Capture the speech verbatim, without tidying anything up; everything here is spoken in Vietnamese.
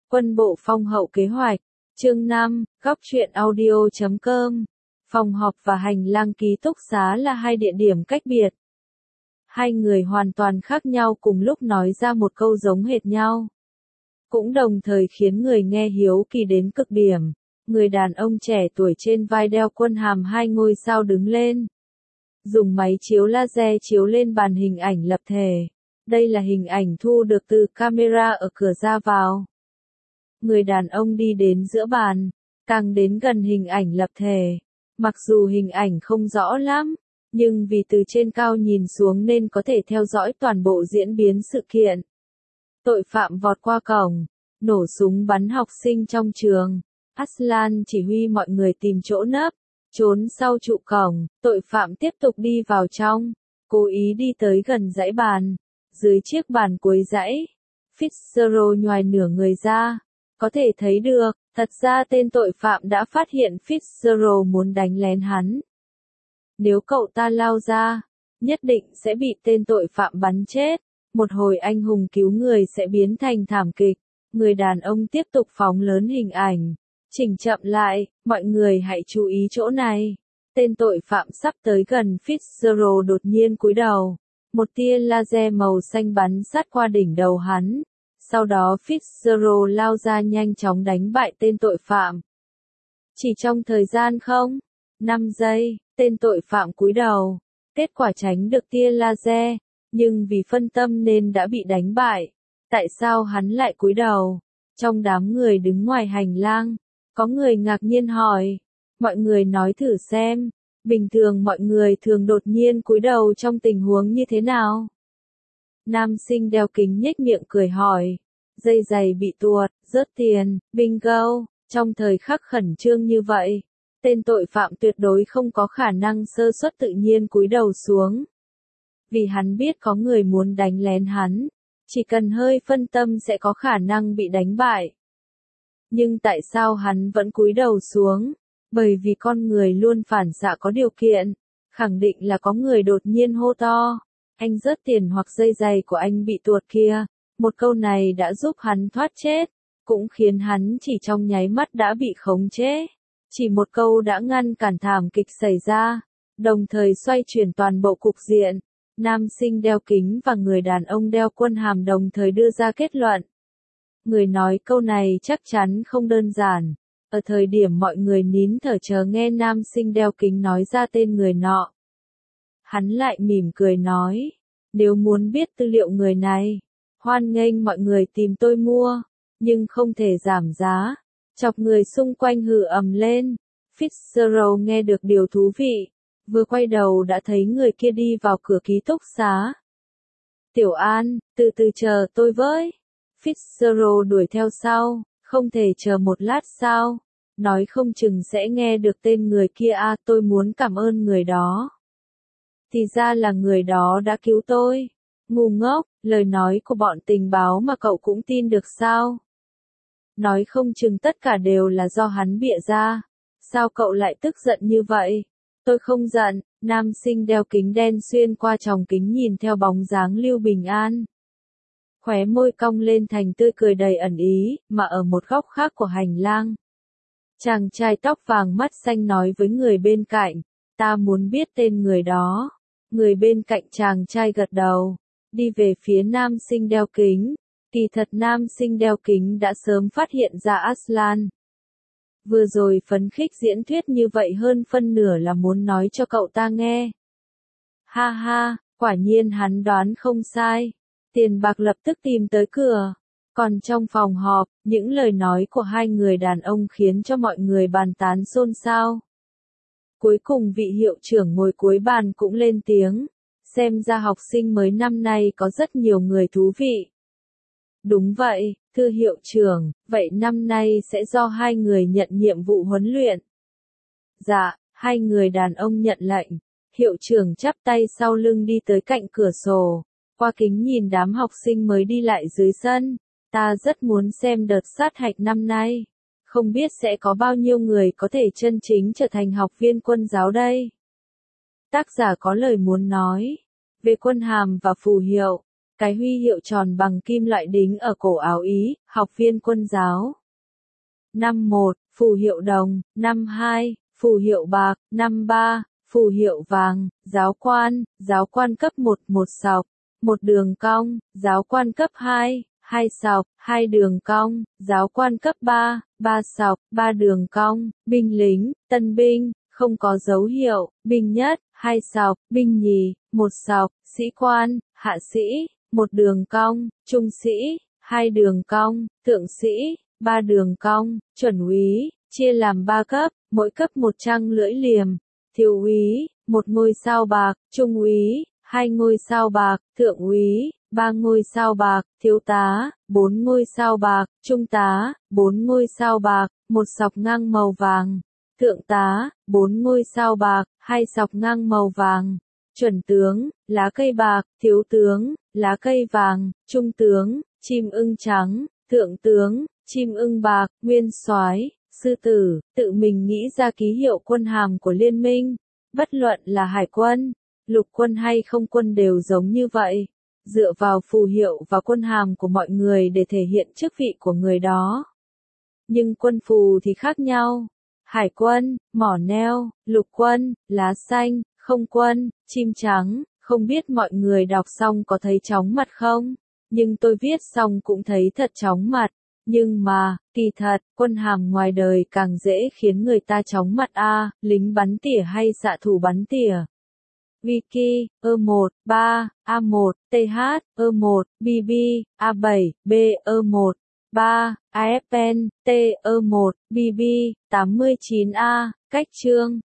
Quân bộ phong hậu kế hoạch. Chương năm, góc truyện audio chấm com. Phòng họp và hành lang ký túc xá là hai địa điểm cách biệt. Hai người hoàn toàn khác nhau cùng lúc nói ra một câu giống hệt nhau. Cũng đồng thời khiến người nghe hiếu kỳ đến cực điểm. Người đàn ông trẻ tuổi trên vai đeo quân hàm hai ngôi sao đứng lên. Dùng máy chiếu laser chiếu lên bàn hình ảnh lập thể. Đây là hình ảnh thu được từ camera ở cửa ra vào. Người đàn ông đi đến giữa bàn, càng đến gần hình ảnh lập thể. Mặc dù hình ảnh không rõ lắm, nhưng vì từ trên cao nhìn xuống nên có thể theo dõi toàn bộ diễn biến sự kiện. Tội phạm vọt qua cổng, nổ súng bắn học sinh trong trường. Aslan chỉ huy mọi người tìm chỗ nấp, trốn sau trụ cổng. Tội phạm tiếp tục đi vào trong, cố ý đi tới gần dãy bàn. Dưới chiếc bàn cuối dãy, Fitzgerald nhoài nửa người ra. Có thể thấy được, thật ra tên tội phạm đã phát hiện Fitzgerald muốn đánh lén hắn. Nếu cậu ta lao ra, nhất định sẽ bị tên tội phạm bắn chết. Một hồi anh hùng cứu người sẽ biến thành thảm kịch. Người đàn ông tiếp tục phóng lớn hình ảnh. Chỉnh chậm lại, mọi người hãy chú ý chỗ này. Tên tội phạm sắp tới gần Fitzgerald đột nhiên cúi đầu. Một tia laser màu xanh bắn sát qua đỉnh đầu hắn. Sau đó Fitzgerald lao ra nhanh chóng đánh bại tên tội phạm. Chỉ trong thời gian không? năm giây, tên tội phạm cúi đầu. Kết quả tránh được tia laser, nhưng vì phân tâm nên đã bị đánh bại. Tại sao hắn lại cúi đầu? Trong đám người đứng ngoài hành lang, có người ngạc nhiên hỏi. Mọi người nói thử xem, bình thường mọi người thường đột nhiên cúi đầu trong tình huống như thế nào? Nam sinh đeo kính nhếch miệng cười hỏi. Dây giày bị tuột, rớt tiền, bingo. Trong thời khắc khẩn trương như vậy, tên tội phạm tuyệt đối không có khả năng sơ suất tự nhiên cúi đầu xuống. Vì hắn biết có người muốn đánh lén hắn, chỉ cần hơi phân tâm sẽ có khả năng bị đánh bại. Nhưng tại sao hắn vẫn cúi đầu xuống? Bởi vì con người luôn phản xạ có điều kiện, khẳng định là có người đột nhiên hô to. Anh rớt tiền hoặc dây giày của anh bị tuột kia. Một câu này đã giúp hắn thoát chết, cũng khiến hắn chỉ trong nháy mắt đã bị khống chế. Chỉ một câu đã ngăn cản thảm kịch xảy ra, đồng thời xoay chuyển toàn bộ cục diện. Nam sinh đeo kính và người đàn ông đeo quân hàm đồng thời đưa ra kết luận. Người nói câu này chắc chắn không đơn giản. Ở thời điểm mọi người nín thở chờ nghe nam sinh đeo kính nói ra tên người nọ. Hắn lại mỉm cười nói, nếu muốn biết tư liệu người này, hoan nghênh mọi người tìm tôi mua, nhưng không thể giảm giá. Chọc người xung quanh hừ ầm lên. Fitzgerald nghe được điều thú vị, vừa quay đầu đã thấy người kia đi vào cửa ký túc xá. Tiểu An, từ từ chờ tôi với. Fitzgerald đuổi theo sau, không thể chờ một lát sao? Nói không chừng sẽ nghe được tên người kia à, tôi muốn cảm ơn người đó. Thì ra là người đó đã cứu tôi. Ngu ngốc, lời nói của bọn tình báo mà cậu cũng tin được sao? Nói không chừng tất cả đều là do hắn bịa ra. Sao cậu lại tức giận như vậy? Tôi không giận. Nam sinh đeo kính đen xuyên qua tròng kính nhìn theo bóng dáng Lưu Bình An. Khóe môi cong lên thành tươi cười đầy ẩn ý, mà ở một góc khác của hành lang. Chàng trai tóc vàng mắt xanh nói với người bên cạnh, ta muốn biết tên người đó. Người bên cạnh chàng trai gật đầu, đi về phía nam sinh đeo kính. Kỳ thật nam sinh đeo kính đã sớm phát hiện ra Aslan. Vừa rồi phấn khích diễn thuyết như vậy hơn phân nửa là muốn nói cho cậu ta nghe. Ha ha, quả nhiên hắn đoán không sai. Tiền bạc lập tức tìm tới cửa. Còn trong phòng họp, những lời nói của hai người đàn ông khiến cho mọi người bàn tán xôn xao. Cuối cùng vị hiệu trưởng ngồi cuối bàn cũng lên tiếng. Xem ra học sinh mới năm nay có rất nhiều người thú vị. Đúng vậy, thưa hiệu trưởng, vậy năm nay sẽ do hai người nhận nhiệm vụ huấn luyện. Dạ, hai người đàn ông nhận lệnh. Hiệu trưởng chắp tay sau lưng đi tới cạnh cửa sổ. Qua kính nhìn đám học sinh mới đi lại dưới sân. Ta rất muốn xem đợt sát hạch năm nay. Không biết sẽ có bao nhiêu người có thể chân chính trở thành học viên quân giáo đây. Tác giả có lời muốn nói. Về quân hàm và phù hiệu. cái huy hiệu tròn bằng kim loại đính ở cổ áo Ý, học viên quân giáo. Năm một, phù hiệu đồng. Năm hai, phù hiệu bạc. Năm ba, phù hiệu vàng. Giáo quan, giáo quan cấp một, một sọc, một đường cong. Giáo quan cấp hai, hai sọc, hai đường cong. Giáo quan cấp ba, ba sọc, ba đường cong. Binh lính, tân binh, không có dấu hiệu. Binh nhất, hai sọc. Binh nhì, một sọc. Sĩ quan, hạ sĩ, một đường cong. Trung sĩ, hai đường cong. Thượng sĩ, ba đường cong. Chuẩn úy, chia làm ba cấp, mỗi cấp một trăng lưỡi liềm. Thiếu úy, một ngôi sao bạc. Trung úy, hai ngôi sao bạc. Thượng úy, ba ngôi sao bạc. Thiếu tá, bốn ngôi sao bạc. Trung tá, bốn ngôi sao bạc, một sọc ngang màu vàng. Thượng tá, bốn ngôi sao bạc, hai sọc ngang màu vàng. Chuẩn tướng, lá cây bạc. Thiếu tướng, lá cây vàng. Trung tướng, chim ưng trắng. Thượng tướng, chim ưng bạc. Nguyên soái, sư tử, tự mình nghĩ ra ký hiệu quân hàm của liên minh. Bất luận là hải quân, lục quân hay không quân đều giống như vậy. Dựa vào phù hiệu và quân hàm của mọi người để thể hiện chức vị của người đó. Nhưng quân phù thì khác nhau. Hải quân, mỏ neo. Lục quân, lá xanh. Không quân, chim trắng. Không biết mọi người đọc xong có thấy chóng mặt không? Nhưng tôi viết xong cũng thấy thật chóng mặt. Nhưng mà, kỳ thật, quân hàm ngoài đời càng dễ khiến người ta chóng mặt a, lính bắn tỉa hay xạ thủ bắn tỉa. Wiki, E một, ba, A một, T H, E một, B B, A bảy, B, E một, ba, A F N, T, E một, B B, tám mươi chín A, cách chương.